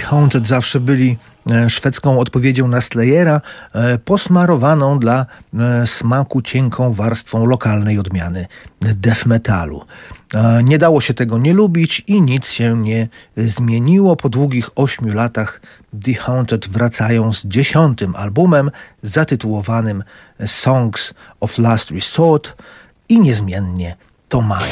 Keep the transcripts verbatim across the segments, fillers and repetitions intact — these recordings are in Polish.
Haunted zawsze byli szwedzką odpowiedzią na Slayera, posmarowaną dla smaku cienką warstwą lokalnej odmiany death metalu. Nie dało się tego nie lubić i nic się nie zmieniło. Po długich ośmiu latach The Haunted wracają z dziesiątym albumem zatytułowanym Songs of Last Resort i niezmiennie to mają.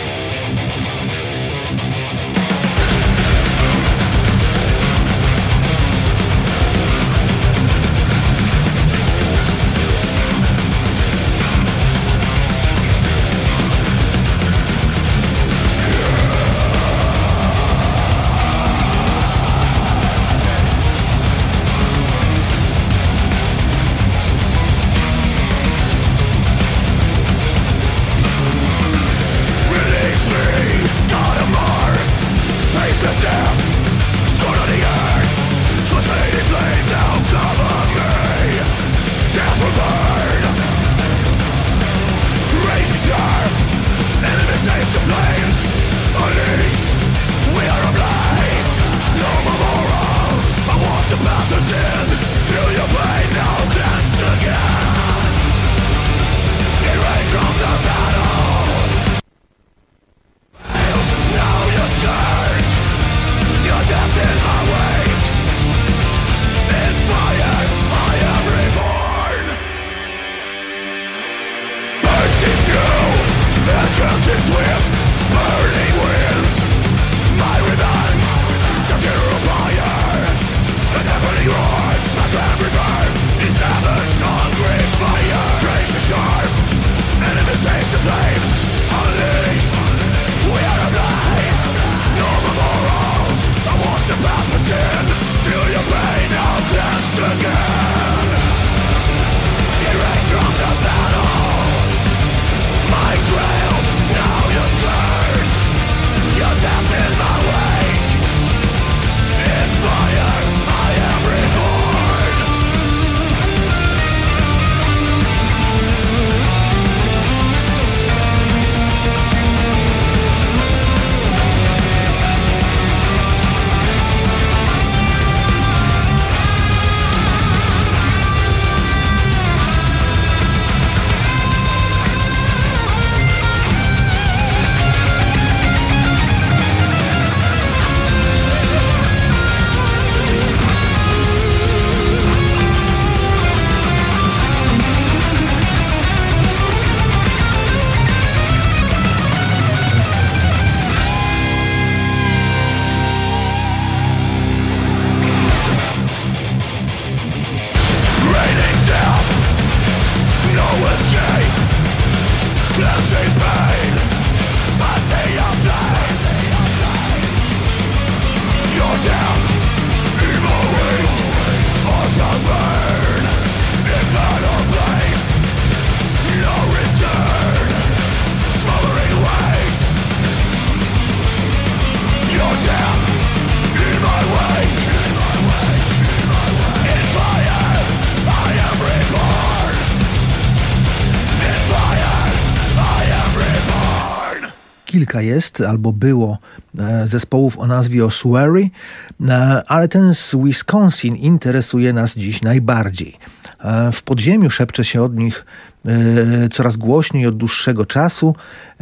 Kilka jest, albo było zespołów o nazwie Ossuary, ale ten z Wisconsin interesuje nas dziś najbardziej. W podziemiu szepcze się od nich coraz głośniej od dłuższego czasu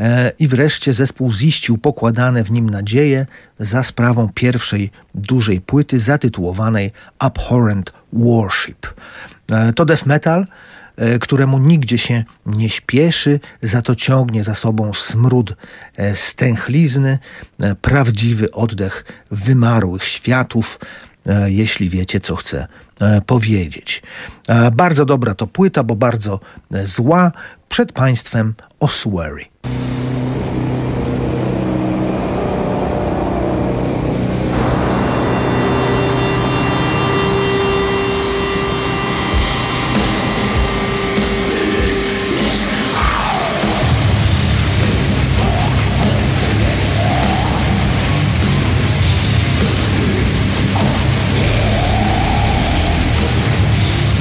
i wreszcie zespół ziścił pokładane w nim nadzieje za sprawą pierwszej dużej płyty zatytułowanej Abhorrent Worship. To death metal, któremu nigdzie się nie śpieszy, za to ciągnie za sobą smród stęchlizny, prawdziwy oddech wymarłych światów, jeśli wiecie, co chcę powiedzieć. Bardzo dobra to płyta, bo bardzo zła. Przed państwem Ossuary.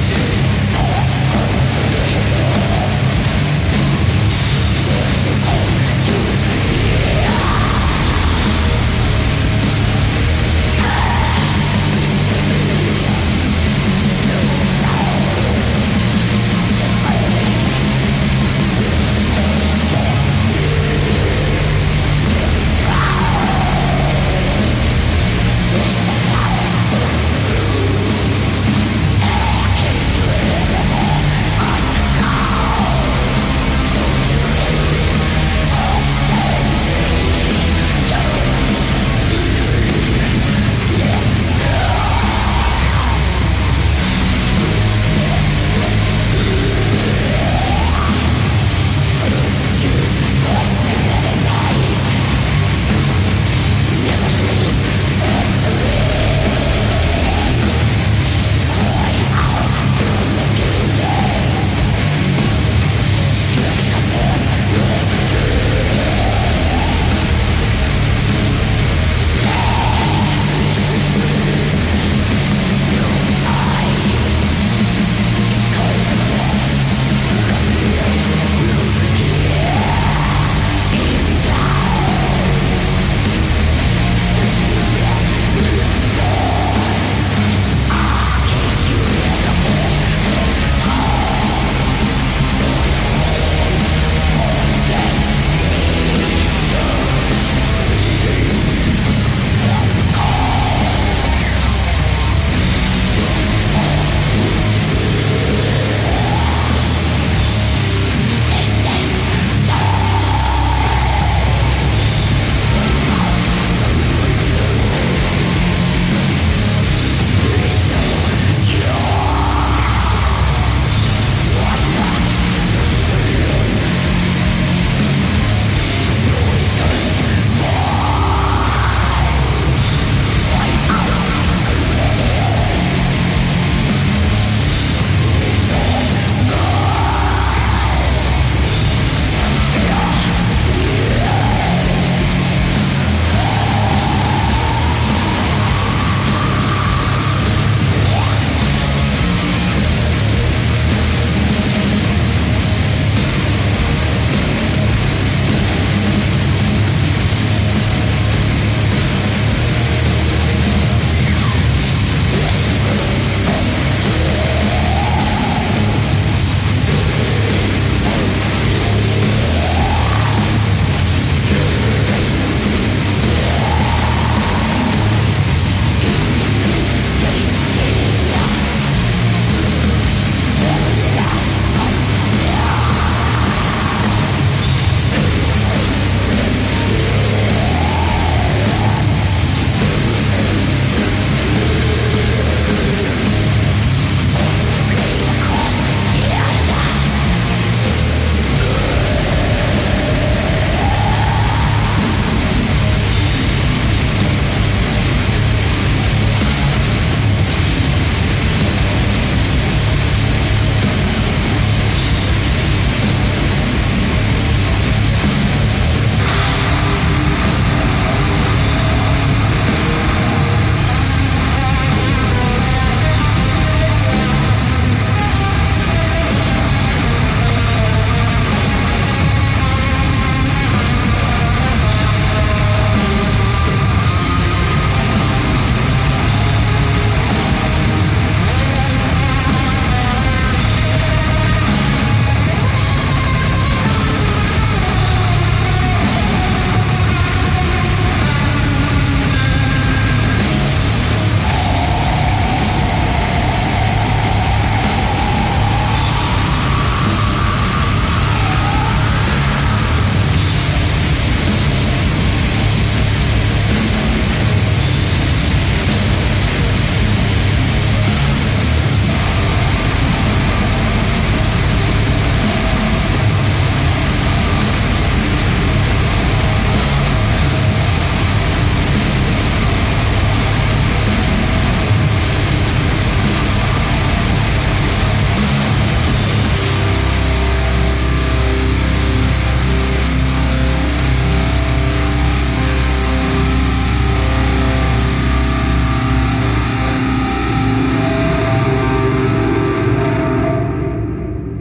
Oh,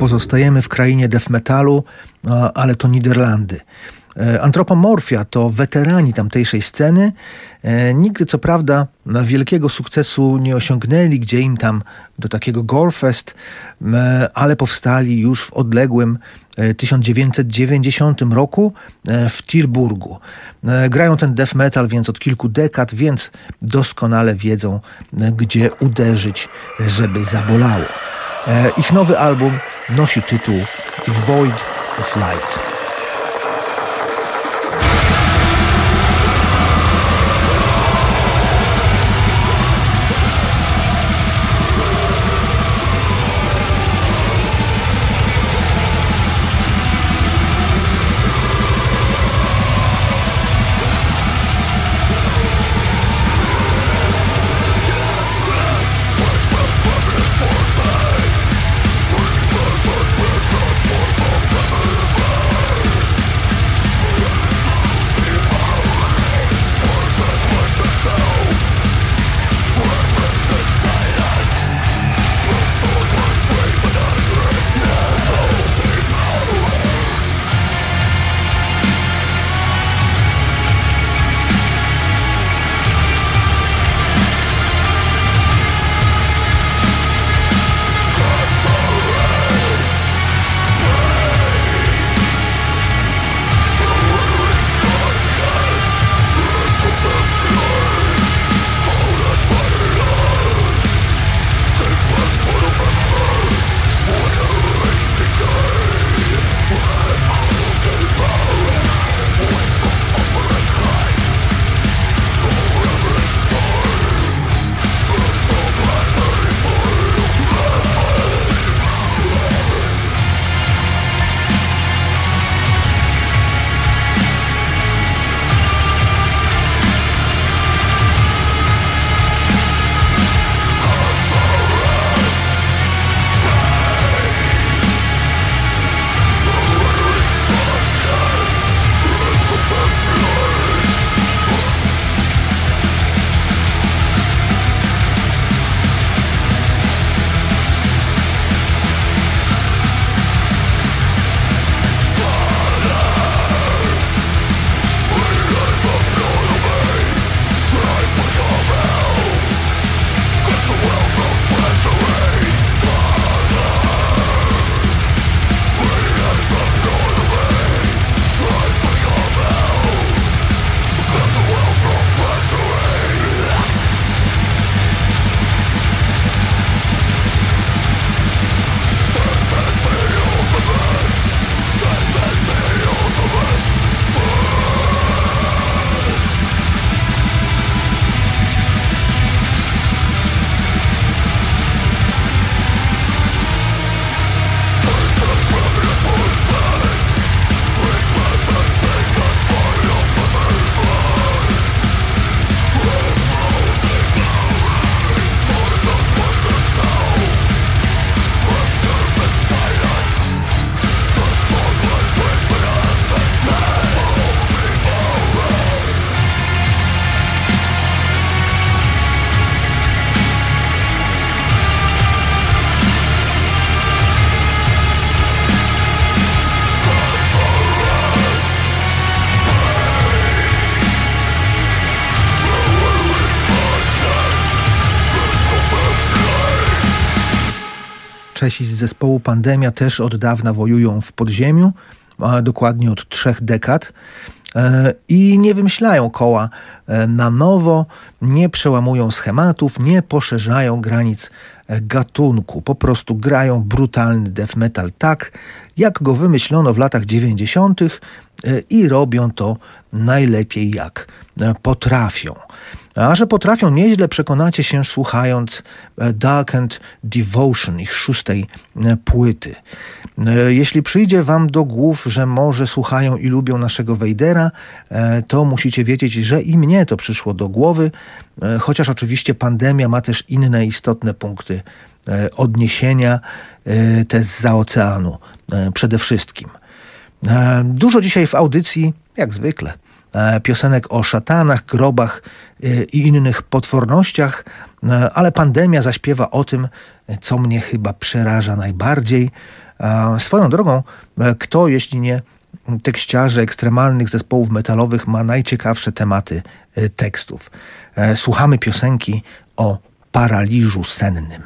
pozostajemy w krainie death metalu, ale to Niderlandy. Antropomorfia to weterani tamtejszej sceny. Nigdy co prawda wielkiego sukcesu nie osiągnęli, gdzie im tam do takiego Gorefest, ale powstali już w odległym tysiąc dziewięćset dziewięćdziesiątym roku w Tilburgu. Grają ten death metal więc od kilku dekad, więc doskonale wiedzą, gdzie uderzyć, żeby zabolało. Ich nowy album nosi tytuł The Void of Light. Czesi z zespołu Pandemia też od dawna wojują w podziemiu, a dokładnie od trzech dekad. I nie wymyślają koła na nowo, nie przełamują schematów, nie poszerzają granic gatunku. Po prostu grają brutalny death metal tak, jak go wymyślono w latach dziewięćdziesiątych i robią to najlepiej jak potrafią. A że potrafią nieźle, przekonacie się słuchając Darkened Devotion, ich szóstej płyty. Jeśli przyjdzie wam do głów, że może słuchają i lubią naszego Wejdera, to musicie wiedzieć, że i mnie to przyszło do głowy, chociaż oczywiście Pandemia ma też inne istotne punkty odniesienia, te zza oceanu przede wszystkim. Dużo dzisiaj w audycji, jak zwykle, piosenek o szatanach, grobach i innych potwornościach, ale pandemia zaśpiewa o tym, co mnie chyba przeraża najbardziej. Swoją drogą, kto, jeśli nie tekściarze ekstremalnych zespołów metalowych, ma najciekawsze tematy tekstów. Słuchamy piosenki o paraliżu sennym.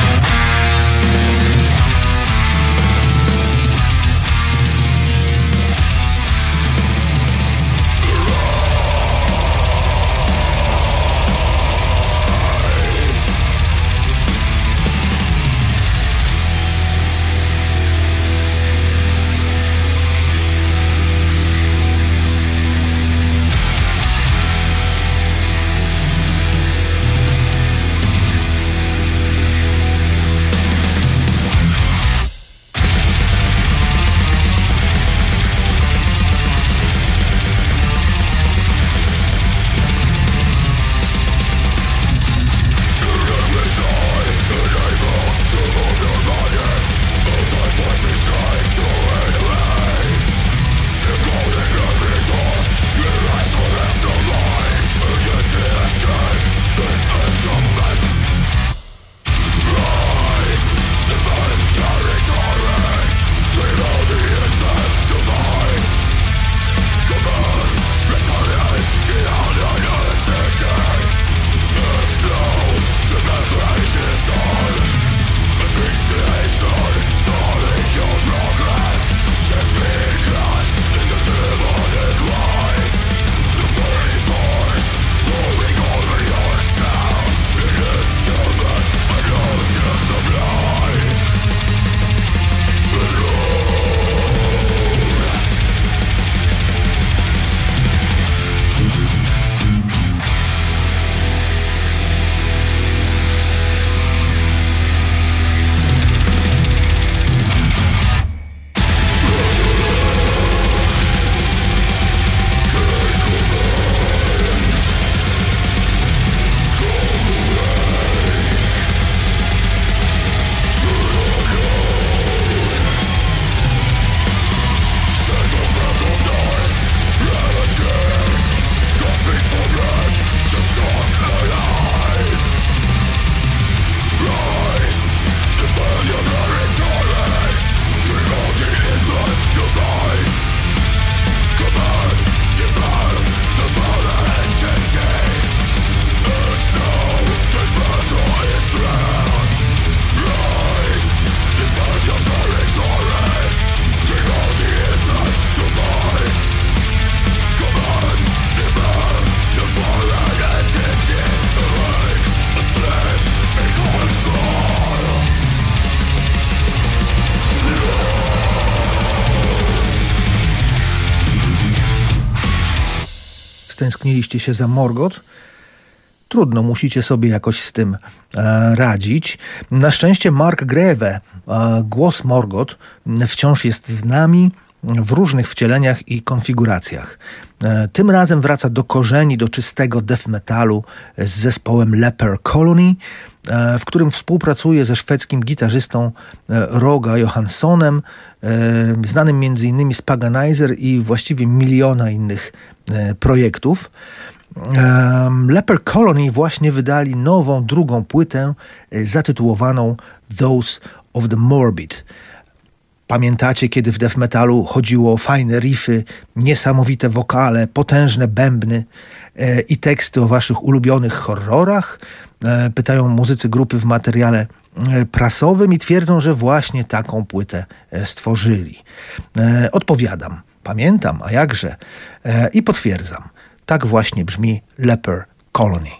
Stęskniliście się za Morgoth? Trudno, musicie sobie jakoś z tym e, radzić. Na szczęście Mark Greve, e, głos Morgoth, wciąż jest z nami w różnych wcieleniach i konfiguracjach. E, tym razem wraca do korzeni, do czystego death metalu z zespołem Leper Colony, e, w którym współpracuje ze szwedzkim gitarzystą e, Roga Johanssonem, e, znanym między innymi z Paganizer i właściwie miliona innych e, projektów. Um, Leper Colony właśnie wydali nową, drugą płytę e, zatytułowaną Those of the Morbid. Pamiętacie, kiedy w death metalu chodziło o fajne riffy, niesamowite wokale, potężne bębny e, i teksty o waszych ulubionych horrorach? E, pytają muzycy grupy w materiale e, prasowym i twierdzą, że właśnie taką płytę e, stworzyli. E, odpowiadam, pamiętam, a jakże? E, I potwierdzam. Tak właśnie brzmi Leper Colony.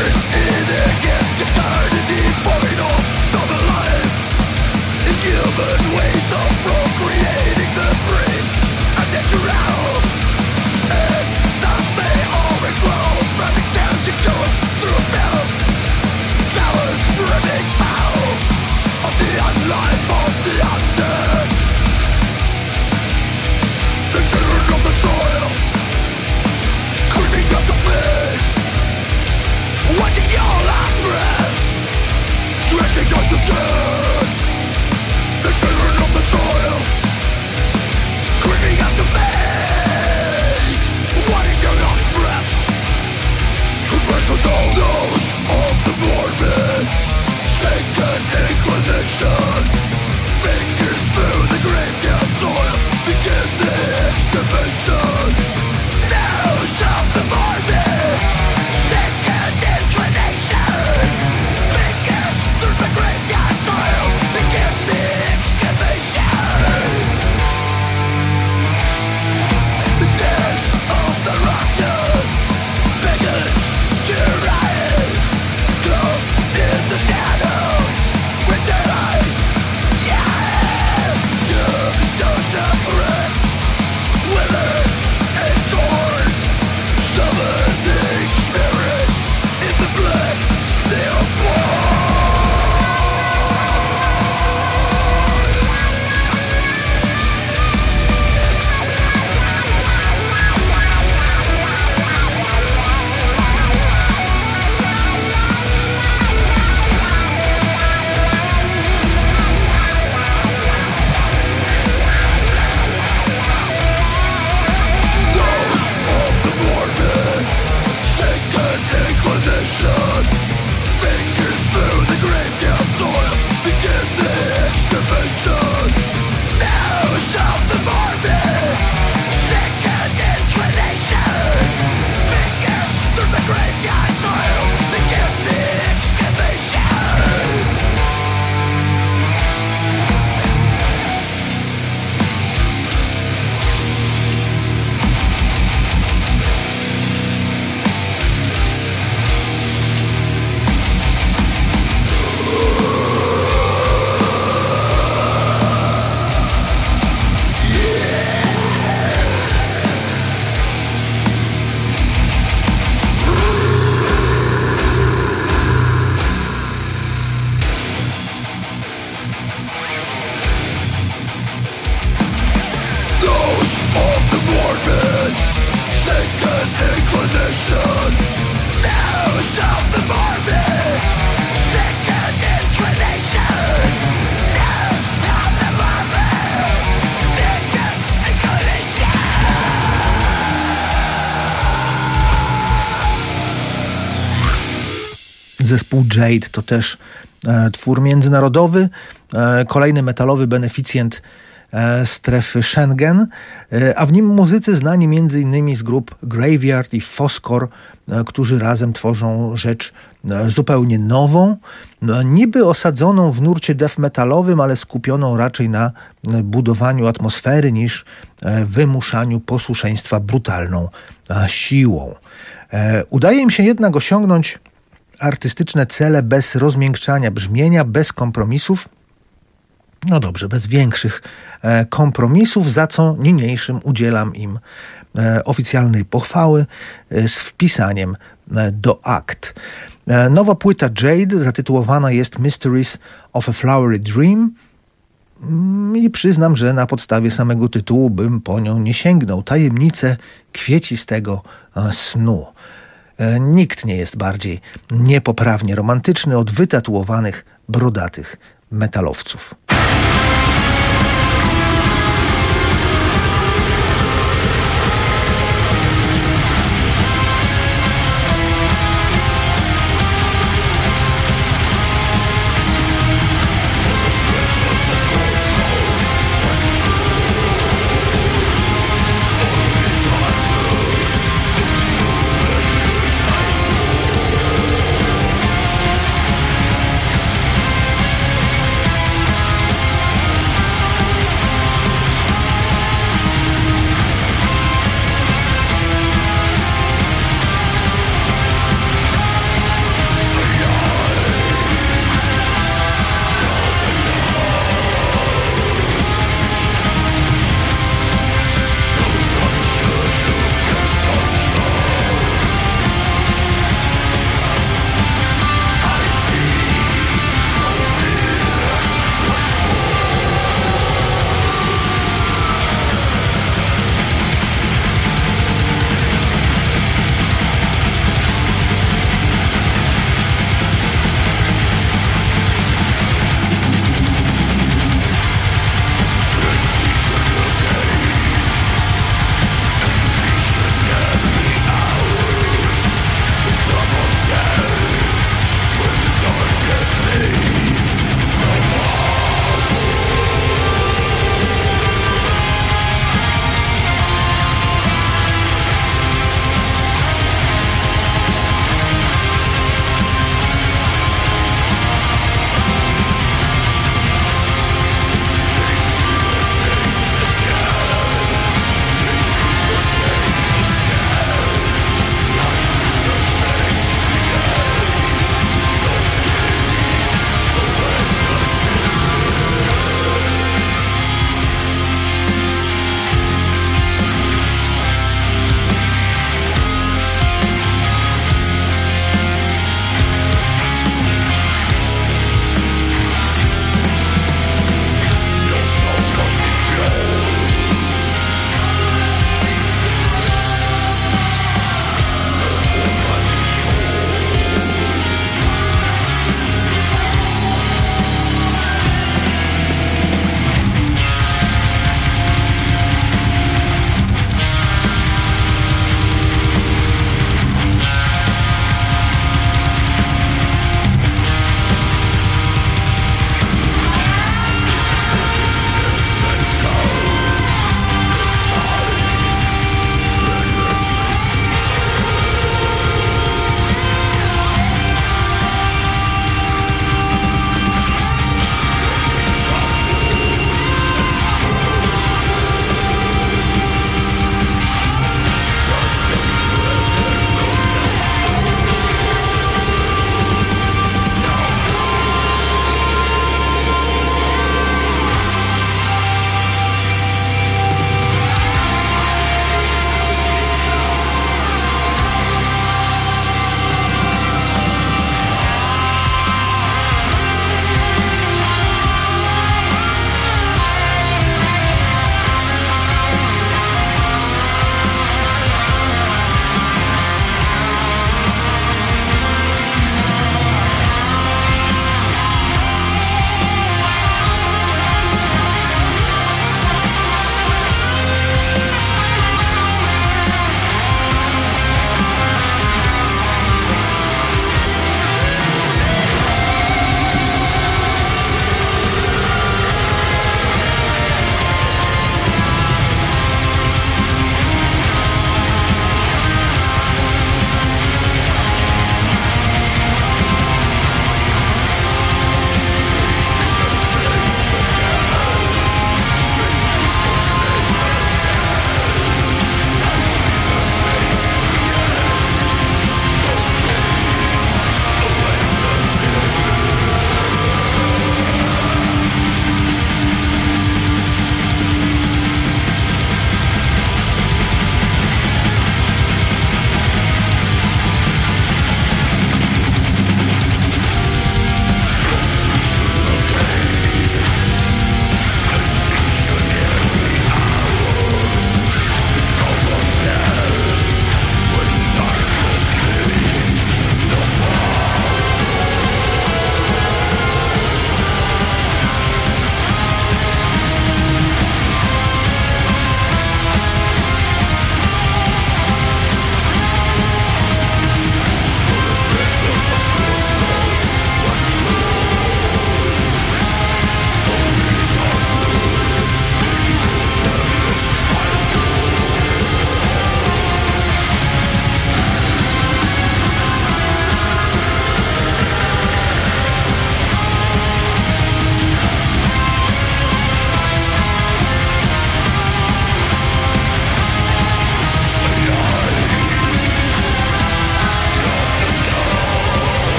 But Zespół Jade to też e, twór międzynarodowy, e, kolejny metalowy beneficjent e, strefy Schengen, e, a w nim muzycy znani między innymi z grup Graveyard i Foscor, e, którzy razem tworzą rzecz e, zupełnie nową, no, niby osadzoną w nurcie death metalowym, ale skupioną raczej na e, budowaniu atmosfery niż e, wymuszaniu posłuszeństwa brutalną e, siłą. E, udaje im się jednak osiągnąć artystyczne cele bez rozmiękczania brzmienia, bez kompromisów. No dobrze, bez większych e, kompromisów, za co niniejszym udzielam im e, oficjalnej pochwały e, z wpisaniem e, do akt. E, nowa płyta Jade zatytułowana jest Mysteries of a Flowery Dream i przyznam, że na podstawie samego tytułu bym po nią nie sięgnął. Tajemnice kwiecistego e, snu. Nikt nie jest bardziej niepoprawnie romantyczny od wytatuowanych, brodatych metalowców.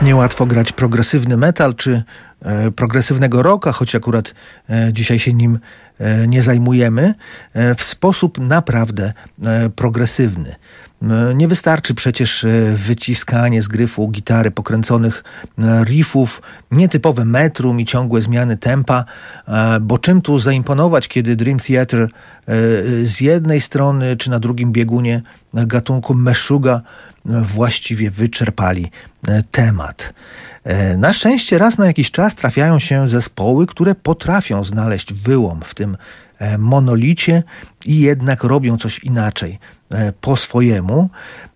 Niełatwo grać progresywny metal czy e, progresywnego rocka, choć akurat e, dzisiaj się nim e, nie zajmujemy, e, w sposób naprawdę e, progresywny. E, nie wystarczy przecież e, wyciskanie z gryfu gitary pokręconych e, riffów, nietypowe metrum i ciągłe zmiany tempa, e, bo czym tu zaimponować, kiedy Dream Theater e, z jednej strony czy na drugim biegunie gatunku meshuga właściwie wyczerpali temat. Na szczęście raz na jakiś czas trafiają się zespoły, które potrafią znaleźć wyłom w tym monolicie i jednak robią coś inaczej, po swojemu,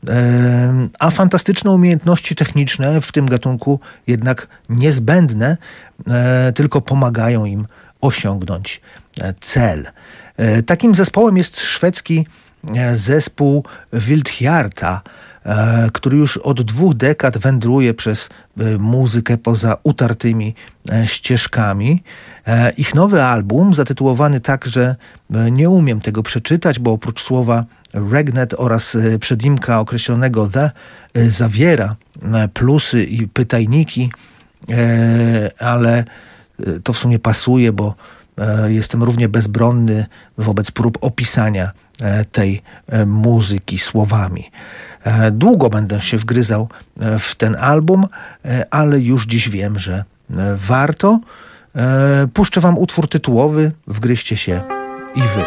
a fantastyczne umiejętności techniczne w tym gatunku jednak niezbędne, tylko pomagają im osiągnąć cel. Takim zespołem jest szwedzki zespół Wildhjarta, który już od dwóch dekad wędruje przez muzykę poza utartymi ścieżkami. Ich nowy album, zatytułowany tak, że nie umiem tego przeczytać, bo oprócz słowa regnet oraz przedimka określonego the zawiera plusy i pytajniki, ale to w sumie pasuje, bo jestem równie bezbronny wobec prób opisania tej muzyki słowami. Długo będę się wgryzał w ten album, ale już dziś wiem, że warto. Puszczę wam utwór tytułowy, wgryźcie się i wy.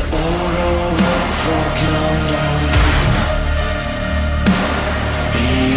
Be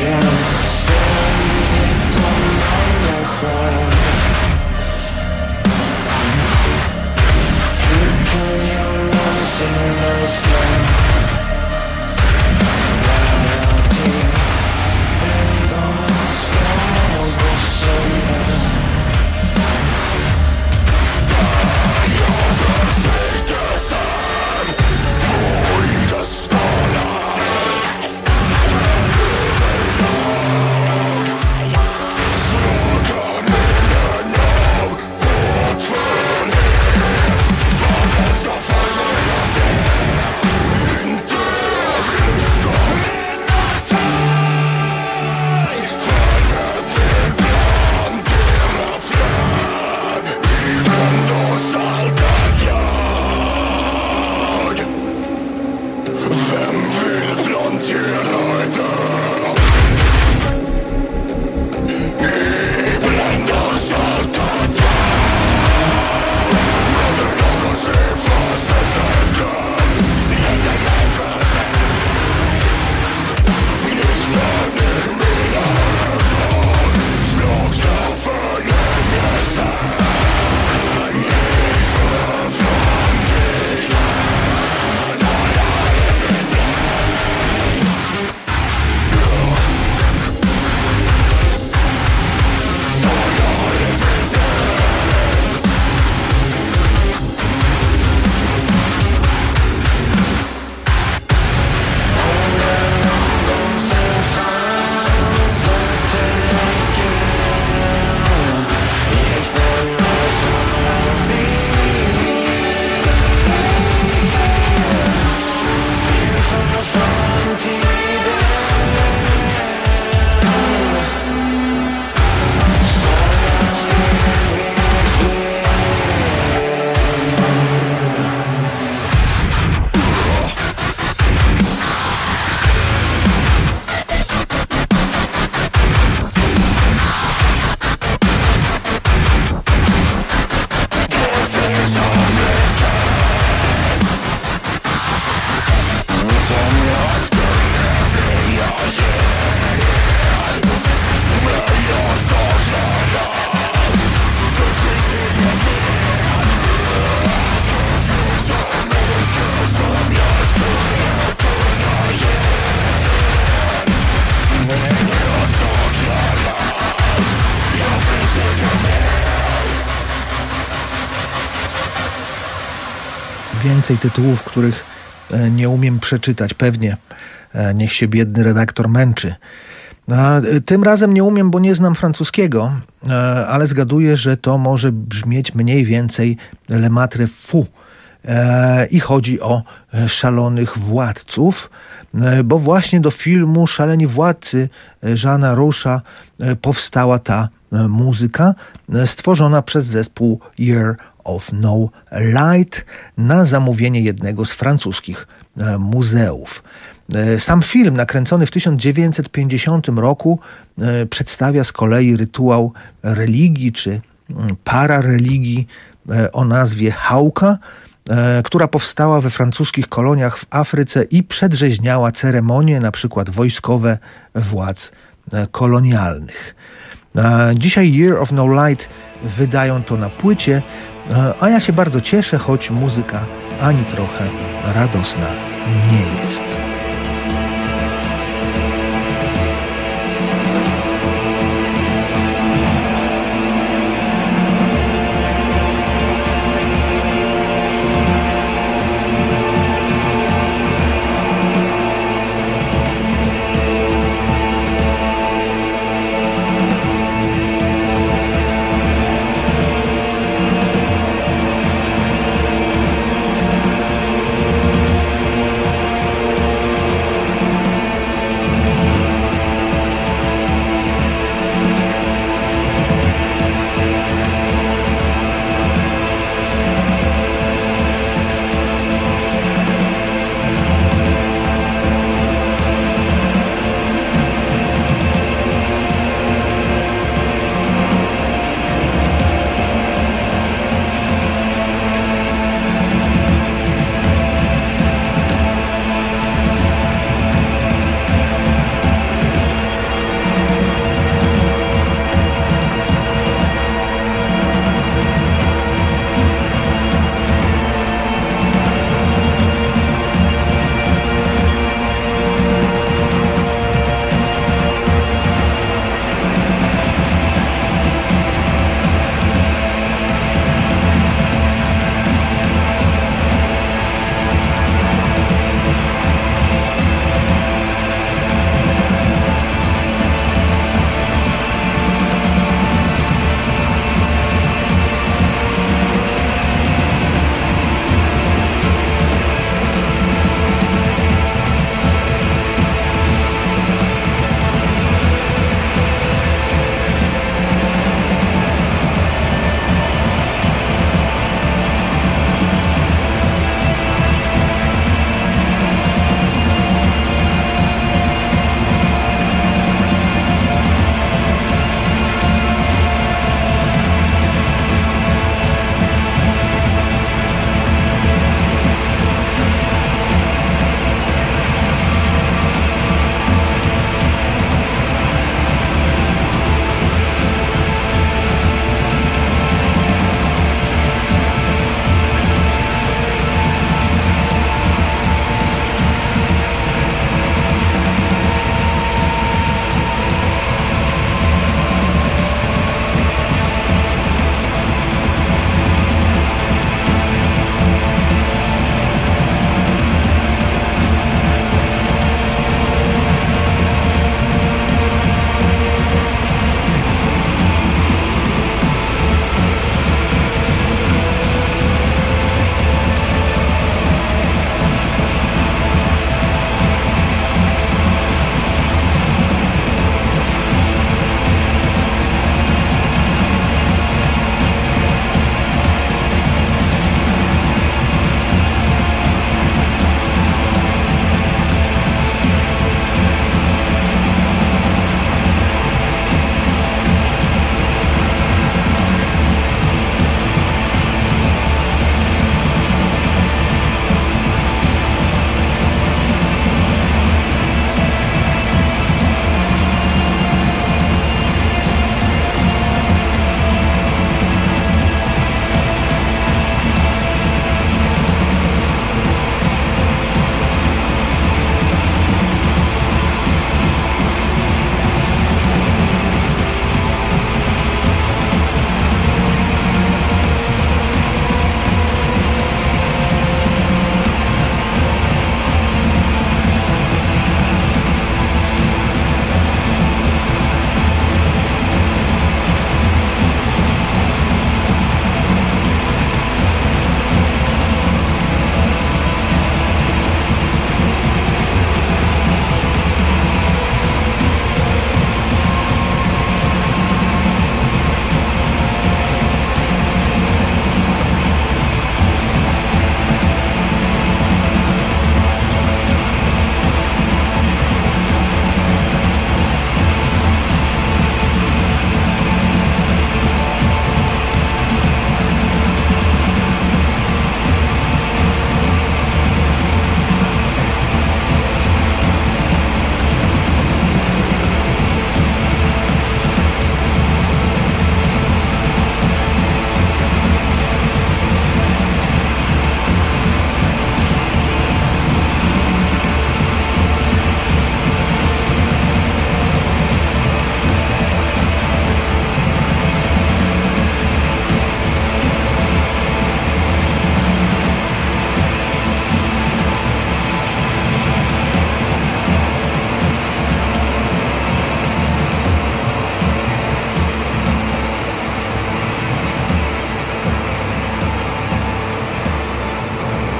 więcej tytułów, których nie umiem przeczytać. Pewnie niech się biedny redaktor męczy. Tym razem nie umiem, bo nie znam francuskiego, ale zgaduję, że to może brzmieć mniej więcej Le Maitre Fou. I chodzi o szalonych władców, bo właśnie do filmu Szaleni Władcy Jeana Roucha powstała ta muzyka stworzona przez zespół Year of No Light na zamówienie jednego z francuskich muzeów. Sam film, nakręcony w tysiąc dziewięćset pięćdziesiątym roku, przedstawia z kolei rytuał religii czy parareligii o nazwie Hauka, która powstała we francuskich koloniach w Afryce i przedrzeźniała ceremonie, na przykład wojskowe władz kolonialnych. Dzisiaj Year of No Light wydają to na płycie, a ja się bardzo cieszę, choć muzyka ani trochę radosna nie jest.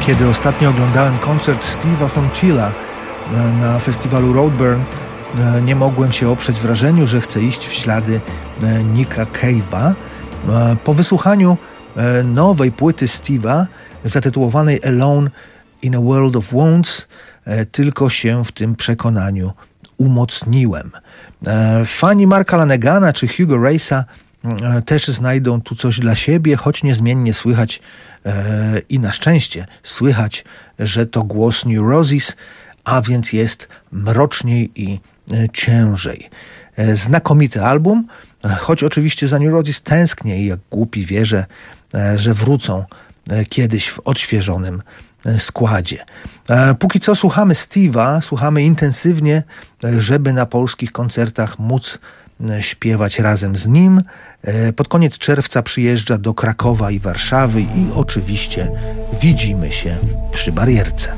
Kiedy ostatnio oglądałem koncert Steve'a Fontilla na, na festiwalu Roadburn, nie mogłem się oprzeć wrażeniu, że chcę iść w ślady Nicka Cave'a. Po wysłuchaniu nowej płyty Steve'a zatytułowanej Alone in a World of Wounds tylko się w tym przekonaniu umocniłem. Fani Marka Lanegana czy Hugo Race'a też znajdą tu coś dla siebie, choć niezmiennie słychać i na szczęście słychać, że to głos New Roses, a więc jest mroczniej i ciężej. Znakomity album, choć oczywiście za New Roses tęsknię i jak głupi wierzę, że wrócą kiedyś w odświeżonym składzie. Póki co słuchamy Steve'a, słuchamy intensywnie, żeby na polskich koncertach móc śpiewać razem z nim. Pod koniec czerwca przyjeżdża do Krakowa i Warszawy i oczywiście widzimy się przy barierce.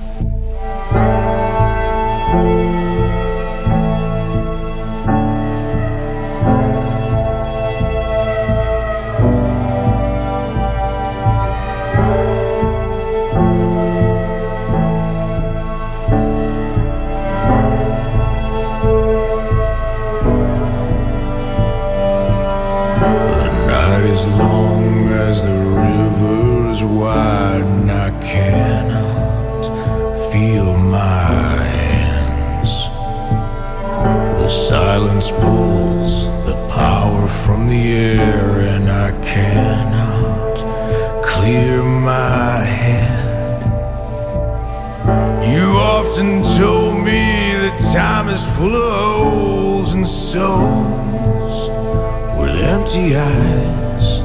Wide and I cannot feel my hands. The silence pulls the power from the air and I cannot clear my head. You often told me that time is full of holes and souls with empty eyes.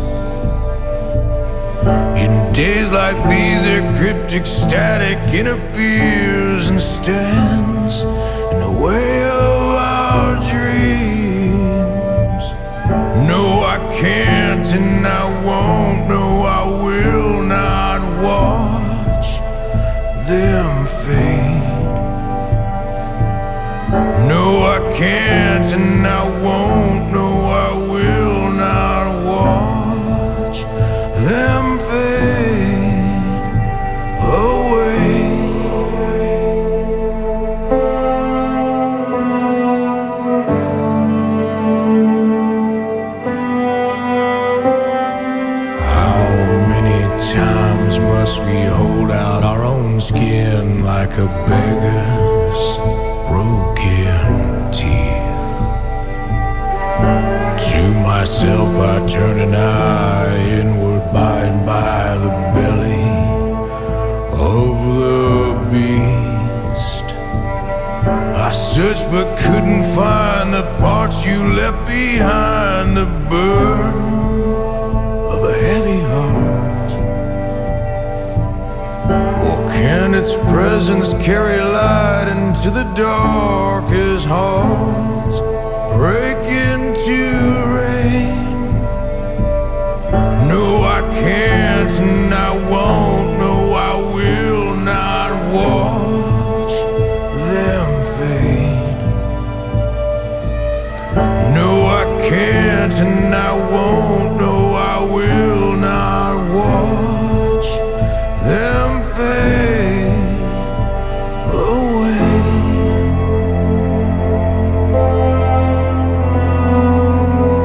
In days like these, their cryptic static interferes and stands in the way of our dreams. No, I can't and I won't, no, I will not watch them fade. No, I can't and I won't, no, I will not watch them fade away. How many times must we hold out our own skin like a beggar's broken teeth? To myself I turn an eye inward by and by the belly of the beast. I searched but couldn't find the parts you left behind, the burden of a heavy heart. Or can its presence carry light into the darkest hearts, break into rain? No, I can't and I won't, no, I will not watch them fade. No, I can't and I won't, no, I will not watch them fade away.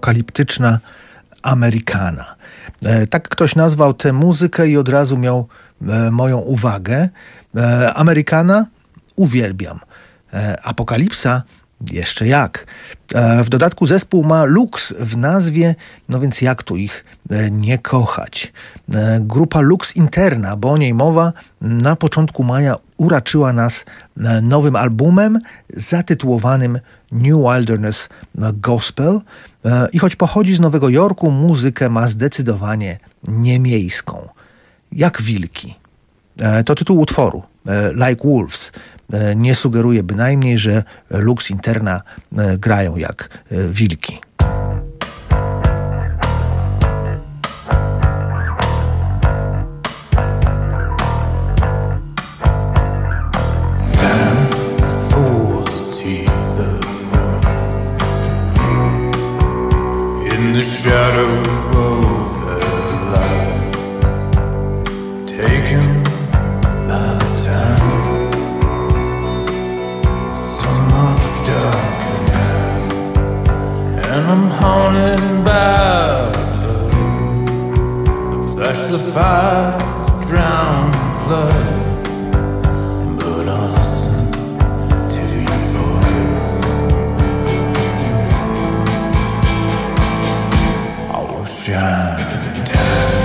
apokaliptyczna Amerykana. Tak ktoś nazwał tę muzykę i od razu miał moją uwagę. Amerykana uwielbiam. Apokalipsa jeszcze jak. W dodatku zespół ma Lux w nazwie, no więc jak tu ich nie kochać. Grupa Lux Interna, bo o niej mowa, na początku maja uraczyła nas nowym albumem zatytułowanym New Wilderness Gospel i choć pochodzi z Nowego Jorku, muzykę ma zdecydowanie niemiejską. Jak wilki. To tytuł utworu. Like Wolves. Nie sugeruje bynajmniej, że Lux Interna grają jak wilki. The shadow of their light, taken by the time. So much darker now, and I'm haunted by the blood, the flash, the fire, the drown, the flood. But I'll listen to your voice. Shine in time.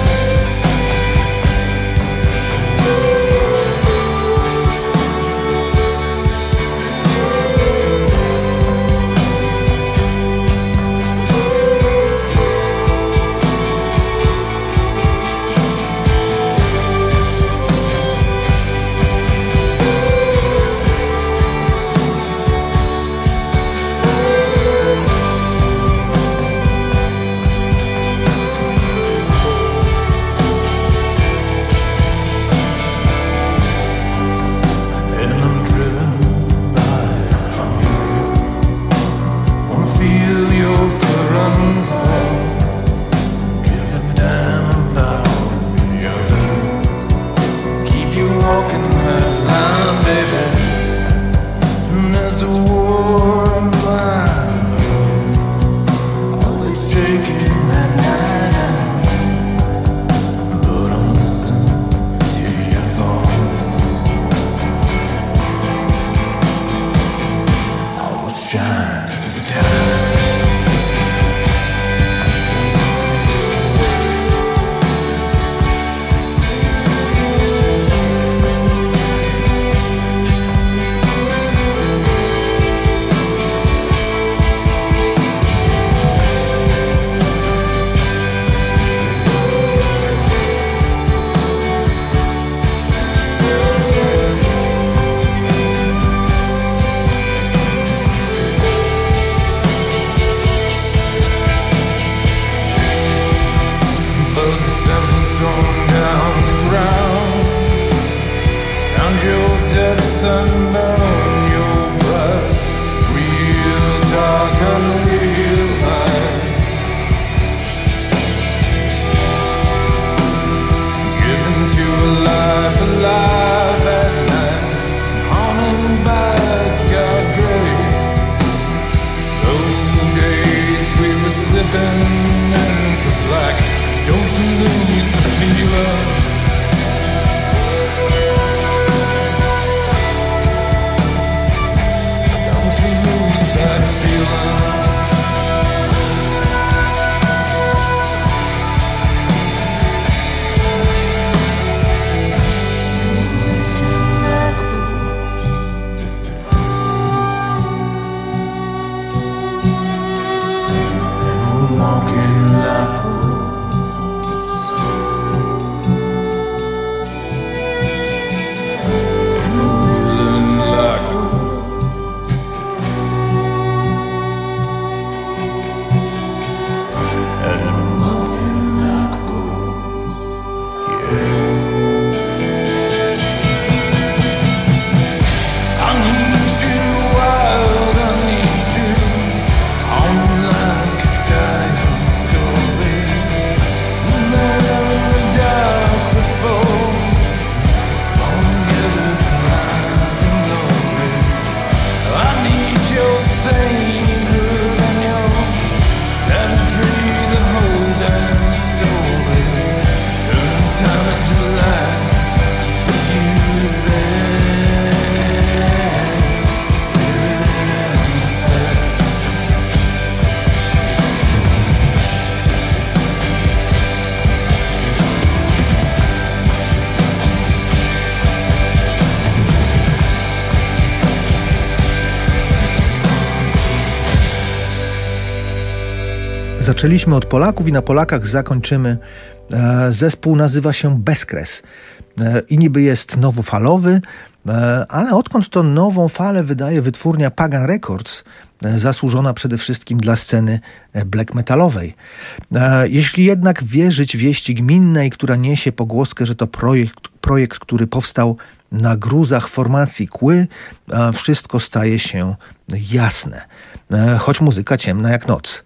Zaczęliśmy od Polaków i na Polakach zakończymy. Zespół nazywa się Bezkres i niby jest nowofalowy, ale odkąd to nową falę wydaje wytwórnia Pagan Records, zasłużona przede wszystkim dla sceny black metalowej. Jeśli jednak wierzyć wieści gminnej, która niesie pogłoskę, że to projekt, projekt, który powstał na gruzach formacji Kły, wszystko staje się jasne, choć muzyka ciemna jak noc.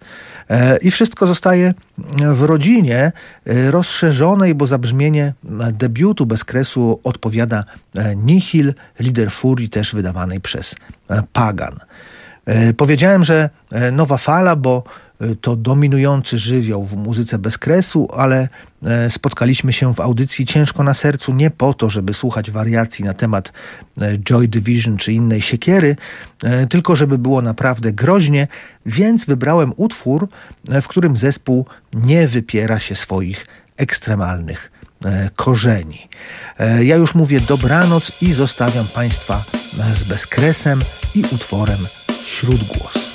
I wszystko zostaje w rodzinie rozszerzonej, bo za brzmienie debiutu Bezkresu odpowiada Nihil, lider Furii, też wydawanej przez Pagan. Powiedziałem, że nowa fala, bo to dominujący żywioł w muzyce Bezkresu, ale spotkaliśmy się w audycji Ciężko na sercu nie po to, żeby słuchać wariacji na temat Joy Division czy innej siekiery, tylko żeby było naprawdę groźnie, więc wybrałem utwór, w którym zespół nie wypiera się swoich ekstremalnych korzeni. Ja już mówię dobranoc i zostawiam Państwa z Bezkresem i utworem Śródgłos.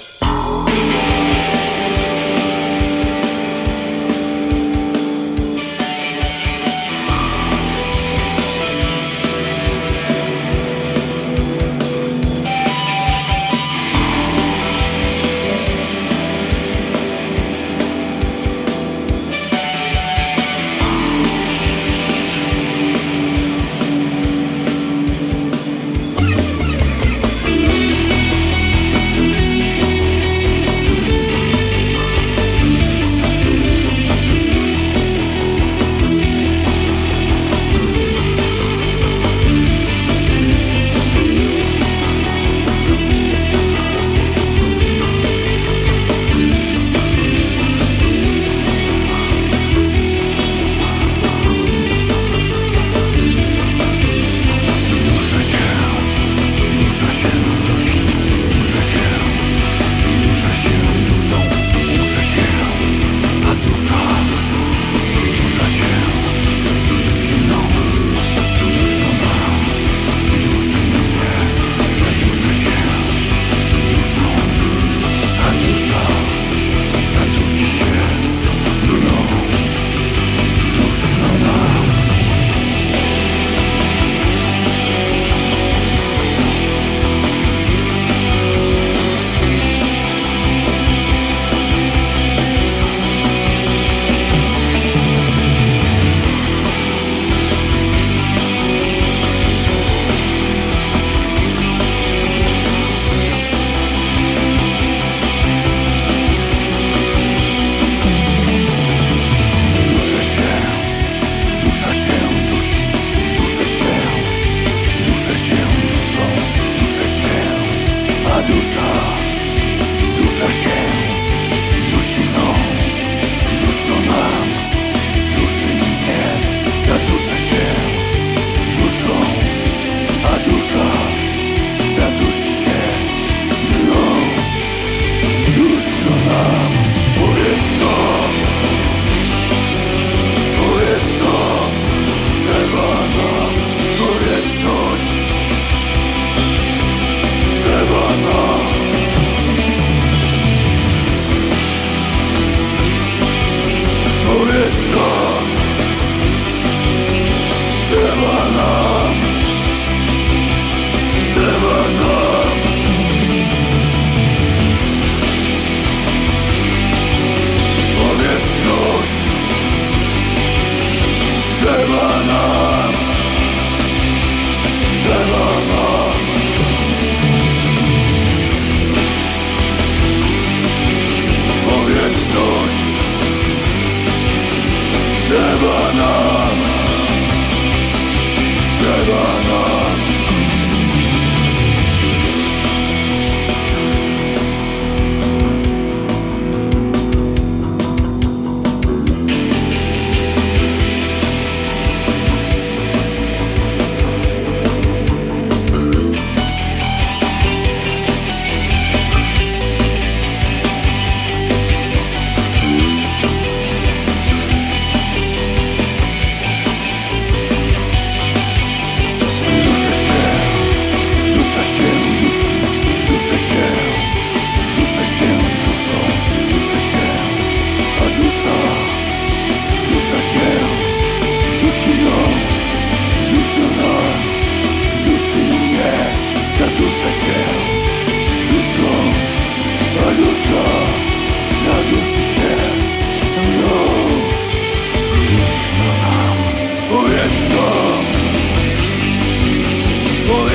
Trzeba nam,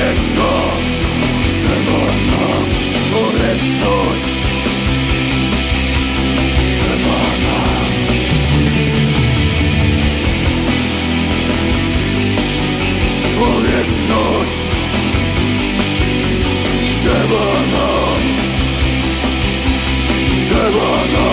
Trzeba nam, trzeba nam